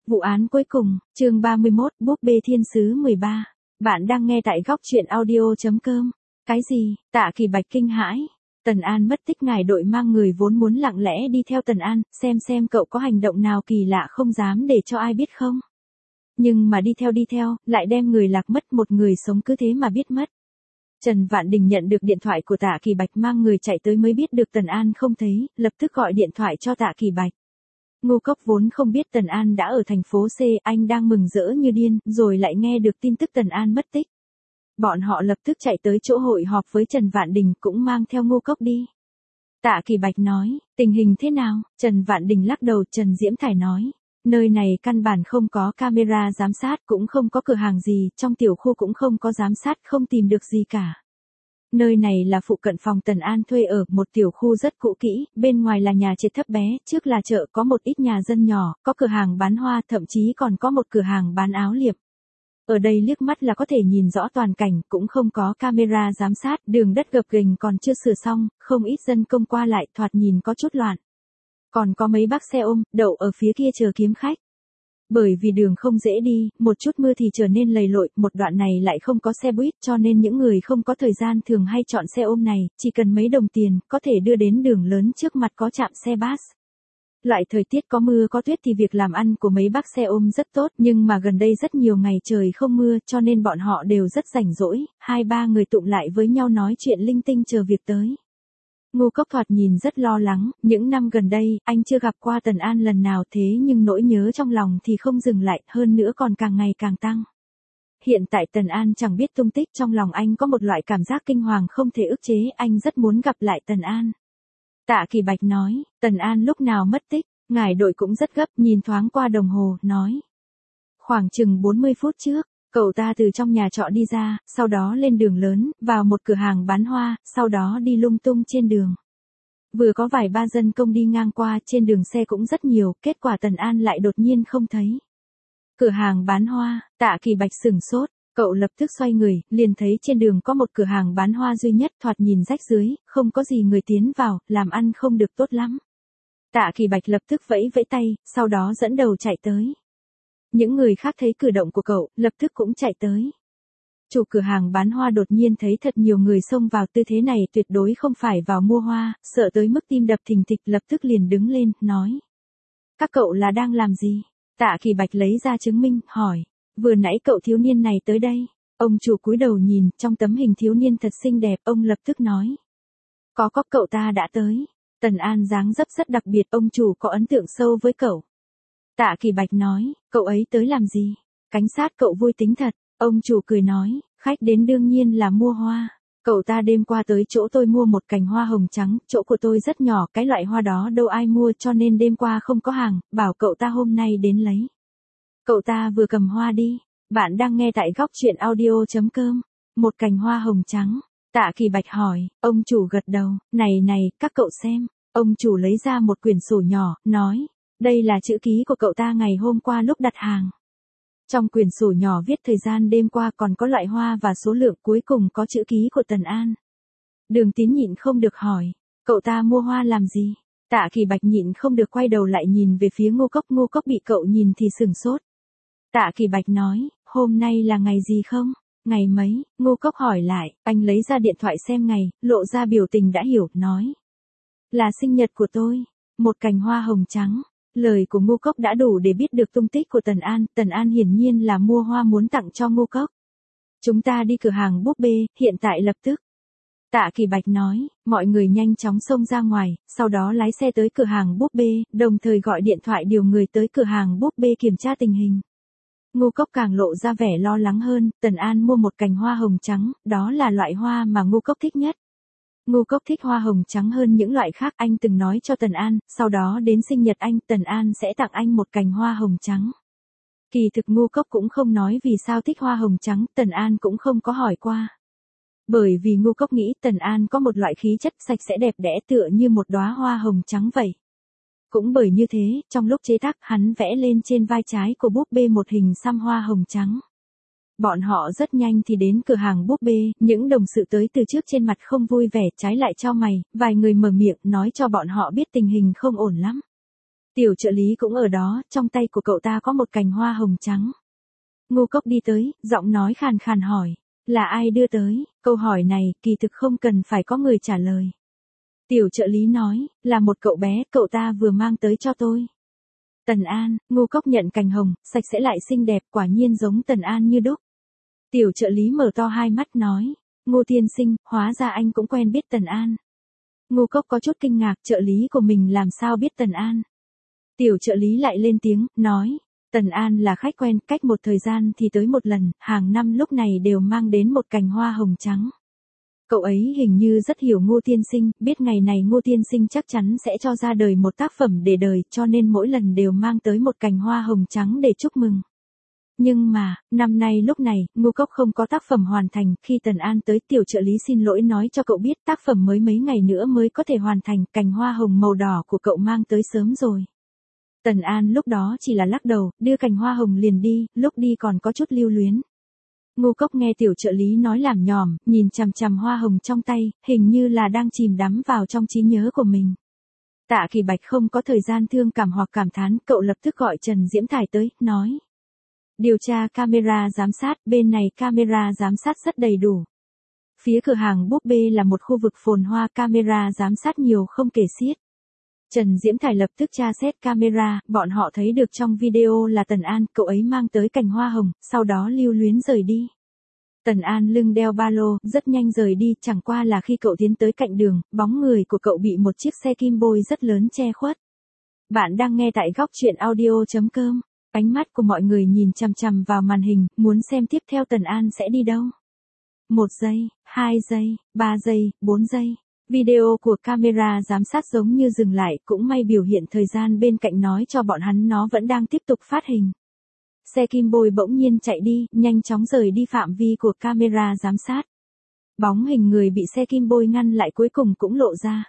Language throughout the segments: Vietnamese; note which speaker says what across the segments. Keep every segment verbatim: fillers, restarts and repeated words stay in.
Speaker 1: Vụ án cuối cùng, chương ba mươi mốt, búp bê thiên sứ mười ba. Bạn đang nghe tại góc truyện audio chấm com. Cái gì? Tạ Kỳ Bạch kinh hãi. Tần An mất tích, ngài đội mang người vốn muốn lặng lẽ đi theo Tần An, xem xem cậu có hành động nào kỳ lạ không dám để cho ai biết không. Nhưng mà đi theo đi theo, lại đem người lạc mất, một người sống cứ thế mà biết mất. Trần Vạn Đình nhận được điện thoại của Tạ Kỳ Bạch, mang người chạy tới mới biết được Tần An không thấy, lập tức gọi điện thoại cho Tạ Kỳ Bạch. Ngô Cốc vốn không biết Tần An đã ở thành phố C, anh đang mừng rỡ như điên, rồi lại nghe được tin tức Tần An mất tích. Bọn họ lập tức chạy tới chỗ hội họp với Trần Vạn Đình, cũng mang theo Ngô Cốc đi. Tạ Kỳ Bạch nói, tình hình thế nào? Trần Vạn Đình lắc đầu. Trần Diễm Thải nói, nơi này căn bản không có camera giám sát, cũng không có cửa hàng gì, trong tiểu khu cũng không có giám sát, không tìm được gì cả. Nơi này là phụ cận phòng Tần An thuê ở, một tiểu khu rất cũ kỹ, bên ngoài là nhà trệt thấp bé, trước là chợ, có một ít nhà dân nhỏ, có cửa hàng bán hoa, thậm chí còn có một cửa hàng bán áo liệp. Ở đây liếc mắt là có thể nhìn rõ toàn cảnh, cũng không có camera giám sát, đường đất gập ghềnh còn chưa sửa xong, không ít dân công qua lại, thoạt nhìn có chút loạn. Còn có mấy bác xe ôm, đậu ở phía kia chờ kiếm khách. Bởi vì đường không dễ đi, một chút mưa thì trở nên lầy lội, một đoạn này lại không có xe buýt, cho nên những người không có thời gian thường hay chọn xe ôm này, chỉ cần mấy đồng tiền, có thể đưa đến đường lớn trước mặt có trạm xe bus. Loại thời tiết có mưa có tuyết thì việc làm ăn của mấy bác xe ôm rất tốt, nhưng mà gần đây rất nhiều ngày trời không mưa, cho nên bọn họ đều rất rảnh rỗi, hai ba người tụng lại với nhau nói chuyện linh tinh chờ việc tới. Ngô Cốc thoạt nhìn rất lo lắng, những năm gần đây, anh chưa gặp qua Tần An lần nào, thế nhưng nỗi nhớ trong lòng thì không dừng lại, hơn nữa còn càng ngày càng tăng. Hiện tại Tần An chẳng biết tung tích, trong lòng anh có một loại cảm giác kinh hoàng không thể ức chế, anh rất muốn gặp lại Tần An. Tạ Kỳ Bạch nói, Tần An lúc nào mất tích, ngài đội cũng rất gấp, nhìn thoáng qua đồng hồ, nói. Khoảng chừng bốn mươi phút trước. Cậu ta từ trong nhà trọ đi ra, sau đó lên đường lớn, vào một cửa hàng bán hoa, sau đó đi lung tung trên đường. Vừa có vài ba dân công đi ngang qua, trên đường xe cũng rất nhiều, kết quả Tần An lại đột nhiên không thấy. Cửa hàng bán hoa, Tạ Kỳ Bạch sửng sốt, cậu lập tức xoay người, liền thấy trên đường có một cửa hàng bán hoa duy nhất, thoạt nhìn rách rưới, không có gì người tiến vào, làm ăn không được tốt lắm. Tạ Kỳ Bạch lập tức vẫy vẫy tay, sau đó dẫn đầu chạy tới. Những người khác thấy cử động của cậu, lập tức cũng chạy tới. Chủ cửa hàng bán hoa đột nhiên thấy thật nhiều người xông vào, tư thế này tuyệt đối không phải vào mua hoa, sợ tới mức tim đập thình thịch, lập tức liền đứng lên, nói. Các cậu là đang làm gì? Tạ Kỳ Bạch lấy ra chứng minh, hỏi. Vừa nãy cậu thiếu niên này tới đây. Ông chủ cúi đầu nhìn, trong tấm hình thiếu niên thật xinh đẹp, ông lập tức nói. Có có, cậu ta đã tới. Tần An dáng dấp rất đặc biệt, ông chủ có ấn tượng sâu với cậu. Tạ Kỳ Bạch nói, cậu ấy tới làm gì? Cảnh sát cậu vui tính thật. Ông chủ cười nói, khách đến đương nhiên là mua hoa. Cậu ta đêm qua tới chỗ tôi mua một cành hoa hồng trắng, chỗ của tôi rất nhỏ, cái loại hoa đó đâu ai mua, cho nên đêm qua không có hàng, bảo cậu ta hôm nay đến lấy. Cậu ta vừa cầm hoa đi. Bạn đang nghe tại góc truyện audio chấm com. Một cành hoa hồng trắng. Tạ Kỳ Bạch hỏi, ông chủ gật đầu, này này, các cậu xem. Ông chủ lấy ra một quyển sổ nhỏ, nói. Đây là chữ ký của cậu ta ngày hôm qua lúc đặt hàng. Trong quyển sổ nhỏ viết thời gian đêm qua, còn có loại hoa và số lượng, cuối cùng có chữ ký của Tần An. Đường Tín nhịn không được hỏi, cậu ta mua hoa làm gì? Tạ Kỳ Bạch nhịn không được quay đầu lại nhìn về phía Ngô Cốc, Ngô Cốc bị cậu nhìn thì sửng sốt. Tạ Kỳ Bạch nói, hôm nay là ngày gì không? Ngày mấy? Ngô Cốc hỏi lại, anh lấy ra điện thoại xem ngày, lộ ra biểu tình đã hiểu, nói. Là sinh nhật của tôi, một cành hoa hồng trắng. Lời của Ngô Cốc đã đủ để biết được tung tích của Tần An, Tần An hiển nhiên là mua hoa muốn tặng cho Ngô Cốc. Chúng ta đi cửa hàng búp bê, hiện tại lập tức. Tạ Kỳ Bạch nói, mọi người nhanh chóng xông ra ngoài, sau đó lái xe tới cửa hàng búp bê, đồng thời gọi điện thoại điều người tới cửa hàng búp bê kiểm tra tình hình. Ngô Cốc càng lộ ra vẻ lo lắng hơn, Tần An mua một cành hoa hồng trắng, đó là loại hoa mà Ngô Cốc thích nhất. Ngô Cốc thích hoa hồng trắng hơn những loại khác, anh từng nói cho Tần An, sau đó đến sinh nhật anh, Tần An sẽ tặng anh một cành hoa hồng trắng. Kỳ thực Ngô Cốc cũng không nói vì sao thích hoa hồng trắng, Tần An cũng không có hỏi qua. Bởi vì Ngô Cốc nghĩ Tần An có một loại khí chất sạch sẽ đẹp đẽ tựa như một đóa hoa hồng trắng vậy. Cũng bởi như thế, trong lúc chế tác, hắn vẽ lên trên vai trái của búp bê một hình xăm hoa hồng trắng. Bọn họ rất nhanh thì đến cửa hàng búp bê, những đồng sự tới từ trước trên mặt không vui vẻ, trái lại chau mày, vài người mở miệng nói cho bọn họ biết tình hình không ổn lắm. Tiểu trợ lý cũng ở đó, trong tay của cậu ta có một cành hoa hồng trắng. Ngô Cốc đi tới, giọng nói khàn khàn hỏi, là ai đưa tới? Câu hỏi này, kỳ thực không cần phải có người trả lời. Tiểu trợ lý nói, là một cậu bé, cậu ta vừa mang tới cho tôi. Tần An. Ngô Cốc nhận cành hồng, sạch sẽ lại xinh đẹp, quả nhiên giống Tần An như đúc. Tiểu trợ lý mở to hai mắt nói, Ngô tiên sinh, hóa ra anh cũng quen biết Tần An. Ngô Cốc có chút kinh ngạc, trợ lý của mình làm sao biết Tần An. Tiểu trợ lý lại lên tiếng, nói, Tần An là khách quen, cách một thời gian thì tới một lần, hàng năm lúc này đều mang đến một cành hoa hồng trắng. Cậu ấy hình như rất hiểu Ngô tiên sinh, biết ngày này Ngô tiên sinh chắc chắn sẽ cho ra đời một tác phẩm để đời, cho nên mỗi lần đều mang tới một cành hoa hồng trắng để chúc mừng. Nhưng mà, năm nay lúc này, Ngô Cốc không có tác phẩm hoàn thành, khi Tần An tới, tiểu trợ lý xin lỗi nói cho cậu biết tác phẩm mới mấy ngày nữa mới có thể hoàn thành, cành hoa hồng màu đỏ của cậu mang tới sớm rồi. Tần An lúc đó chỉ là lắc đầu, đưa cành hoa hồng liền đi, lúc đi còn có chút lưu luyến. Ngô Cốc nghe tiểu trợ lý nói làm nhòm, nhìn chằm chằm hoa hồng trong tay, hình như là đang chìm đắm vào trong trí nhớ của mình. Tạ Kỳ Bạch không có thời gian thương cảm hoặc cảm thán, cậu lập tức gọi Trần Diễm Thải tới, nói. Điều tra camera giám sát, bên này camera giám sát rất đầy đủ. Phía cửa hàng búp bê là một khu vực phồn hoa, camera giám sát nhiều không kể xiết. Trần Diễm Thải lập tức tra xét camera, bọn họ thấy được trong video là Tần An, cậu ấy mang tới cành hoa hồng, sau đó lưu luyến rời đi. Tần An lưng đeo ba lô, rất nhanh rời đi, chẳng qua là khi cậu tiến tới cạnh đường, bóng người của cậu bị một chiếc xe kim bôi rất lớn che khuất. Bạn đang nghe tại góc truyện audio chấm com. Ánh mắt của mọi người nhìn chằm chằm vào màn hình, muốn xem tiếp theo Tần An sẽ đi đâu. Một giây, hai giây, ba giây, bốn giây. Video của camera giám sát giống như dừng lại, cũng may biểu hiện thời gian bên cạnh nói cho bọn hắn nó vẫn đang tiếp tục phát hình. Xe kim bôi bỗng nhiên chạy đi, nhanh chóng rời đi phạm vi của camera giám sát. Bóng hình người bị xe kim bôi ngăn lại cuối cùng cũng lộ ra.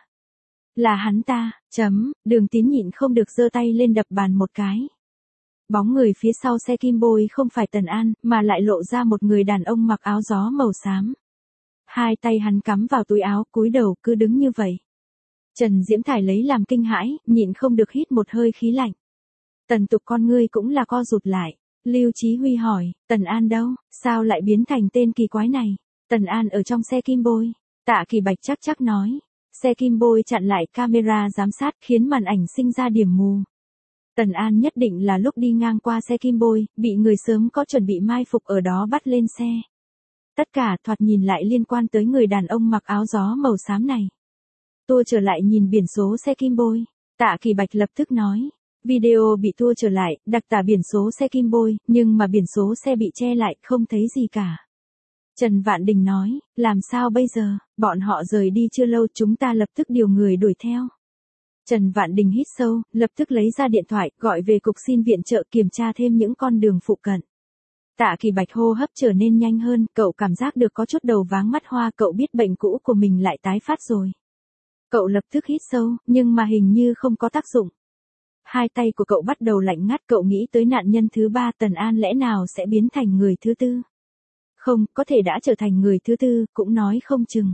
Speaker 1: Là hắn ta, chấm, Đường Tín nhịn không được giơ tay lên đập bàn một cái. Bóng người phía sau xe kim bôi không phải Tần An, mà lại lộ ra một người đàn ông mặc áo gió màu xám. Hai tay hắn cắm vào túi áo, cúi đầu, cứ đứng như vậy. Trần Diễm Thải lấy làm kinh hãi, nhịn không được hít một hơi khí lạnh. Tần Tục con ngươi cũng là co rụt lại. Lưu Chí Huy hỏi, Tần An đâu, sao lại biến thành tên kỳ quái này? Tần An ở trong xe kim bôi. Tạ Kỳ Bạch chắc chắc nói. Xe kim bôi chặn lại camera giám sát khiến màn ảnh sinh ra điểm mù. Tần An nhất định là lúc đi ngang qua xe kim bôi, bị người sớm có chuẩn bị mai phục ở đó bắt lên xe. Tất cả thoạt nhìn lại liên quan tới người đàn ông mặc áo gió màu xám này. Tua trở lại nhìn biển số xe kim bôi. Tạ Kỳ Bạch lập tức nói. Video bị tua trở lại, đặc tả biển số xe kim bôi, nhưng mà biển số xe bị che lại, không thấy gì cả. Trần Vạn Đình nói, làm sao bây giờ, bọn họ rời đi chưa lâu, chúng ta lập tức điều người đuổi theo. Trần Vạn Đình hít sâu, lập tức lấy ra điện thoại, gọi về cục xin viện trợ kiểm tra thêm những con đường phụ cận. Tạ Kỳ Bạch hô hấp trở nên nhanh hơn, cậu cảm giác được có chút đầu váng mắt hoa, cậu biết bệnh cũ của mình lại tái phát rồi. Cậu lập tức hít sâu, nhưng mà hình như không có tác dụng. Hai tay của cậu bắt đầu lạnh ngắt, cậu nghĩ tới nạn nhân thứ ba Tần An lẽ nào sẽ biến thành người thứ tư. Không, có thể đã trở thành người thứ tư, cũng nói không chừng.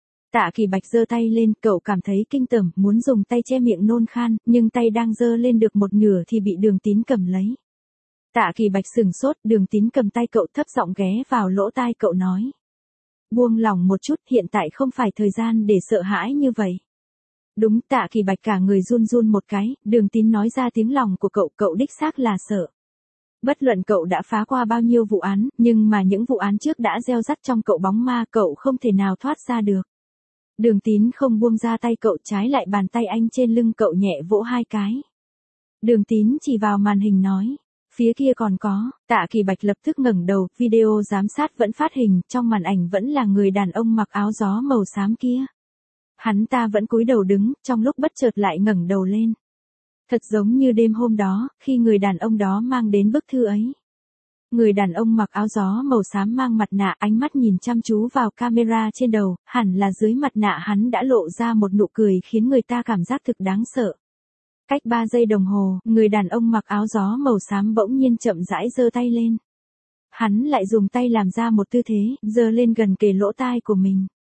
Speaker 1: Tạ Kỳ Bạch giơ tay lên, cậu cảm thấy kinh tởm, muốn dùng tay che miệng nôn khan, nhưng tay đang giơ lên được một nửa thì bị Đường Tín cầm lấy. Tạ Kỳ Bạch sừng sốt, Đường Tín cầm tay cậu thấp giọng ghé vào lỗ tai cậu nói. Buông lỏng một chút, hiện tại không phải thời gian để sợ hãi như vậy. Đúng, Tạ Kỳ Bạch cả người run run một cái, Đường Tín nói ra tiếng lòng của cậu, cậu đích xác là sợ. Bất luận cậu đã phá qua bao nhiêu vụ án, nhưng mà những vụ án trước đã gieo rắc trong cậu bóng ma, cậu không thể nào thoát ra được. Đường Tín không buông ra tay cậu, trái lại bàn tay anh trên lưng cậu nhẹ vỗ hai cái. Đường Tín chỉ vào màn hình nói, phía kia còn có. Tạ Kỳ Bạch lập tức ngẩng đầu, video giám sát vẫn phát hình, trong màn ảnh vẫn là người đàn ông mặc áo gió màu xám kia. Hắn ta vẫn cúi đầu đứng, trong lúc bất chợt lại ngẩng đầu lên. Thật giống như đêm hôm đó, khi người đàn ông đó mang đến bức thư ấy. Người đàn ông mặc áo gió màu xám mang mặt nạ, ánh mắt nhìn chăm chú vào camera trên đầu, hẳn là dưới mặt nạ hắn đã lộ ra một nụ cười khiến người ta cảm giác thực đáng sợ. Cách ba giây đồng hồ, người đàn ông mặc áo gió màu xám bỗng nhiên chậm rãi giơ tay lên. Hắn lại dùng tay làm ra một tư thế, giơ lên gần kề lỗ tai của mình.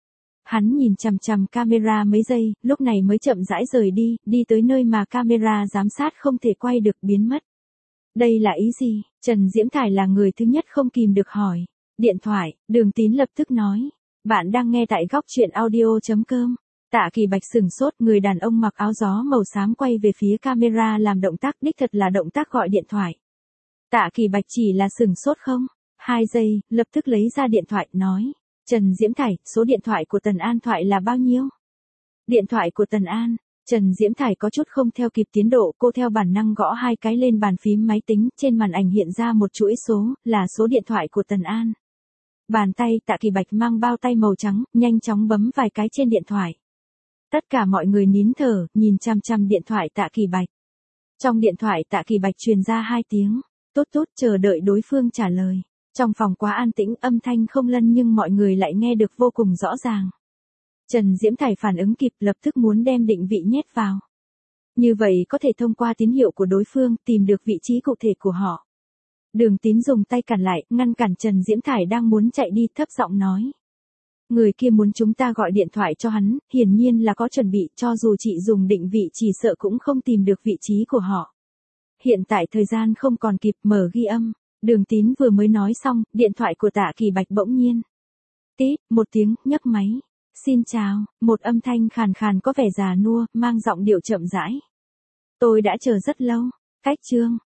Speaker 1: Hắn nhìn chằm chằm camera mấy giây, lúc này mới chậm rãi rời đi, đi tới nơi mà camera giám sát không thể quay được biến mất. Đây là ý gì? Trần Diễm Thải là người thứ nhất không kìm được hỏi. Điện thoại, Đường Tín lập tức nói. Bạn đang nghe tại góc truyện audio.com. Tạ Kỳ Bạch sừng sốt, người đàn ông mặc áo gió màu xám quay về phía camera làm động tác, đích thật là động tác gọi điện thoại. Tạ Kỳ Bạch chỉ là sừng sốt không? Hai giây, lập tức lấy ra điện thoại, nói. Trần Diễm Thải, số điện thoại của Tần An thoại là bao nhiêu? Điện thoại của Tần An. Trần Diễm Thải có chút không theo kịp tiến độ, cô theo bản năng gõ hai cái lên bàn phím máy tính, trên màn ảnh hiện ra một chuỗi số, là số điện thoại của Tần An. Bàn tay Tạ Kỳ Bạch mang bao tay màu trắng, nhanh chóng bấm vài cái trên điện thoại. Tất cả mọi người nín thở, nhìn chăm chăm điện thoại Tạ Kỳ Bạch. Trong điện thoại Tạ Kỳ Bạch truyền ra hai tiếng, tốt tốt, chờ đợi đối phương trả lời. Trong phòng quá an tĩnh, âm thanh không lân nhưng mọi người lại nghe được vô cùng rõ ràng. Trần Diễm Thải phản ứng kịp, lập tức muốn đem định vị nhét vào. Như vậy có thể thông qua tín hiệu của đối phương, tìm được vị trí cụ thể của họ. Đường Tín dùng tay cản lại, ngăn cản Trần Diễm Thải đang muốn chạy đi, thấp giọng nói. Người kia muốn chúng ta gọi điện thoại cho hắn, hiển nhiên là có chuẩn bị, cho dù chị dùng định vị chỉ sợ cũng không tìm được vị trí của họ. Hiện tại thời gian không còn kịp, mở ghi âm. Đường Tín vừa mới nói xong, điện thoại của Tạ Kỳ Bạch bỗng nhiên. Tít, một tiếng, nhấc máy. Xin chào, một âm thanh khàn khàn có vẻ già nua, mang giọng điệu chậm rãi. Tôi đã chờ rất lâu. Cách chương.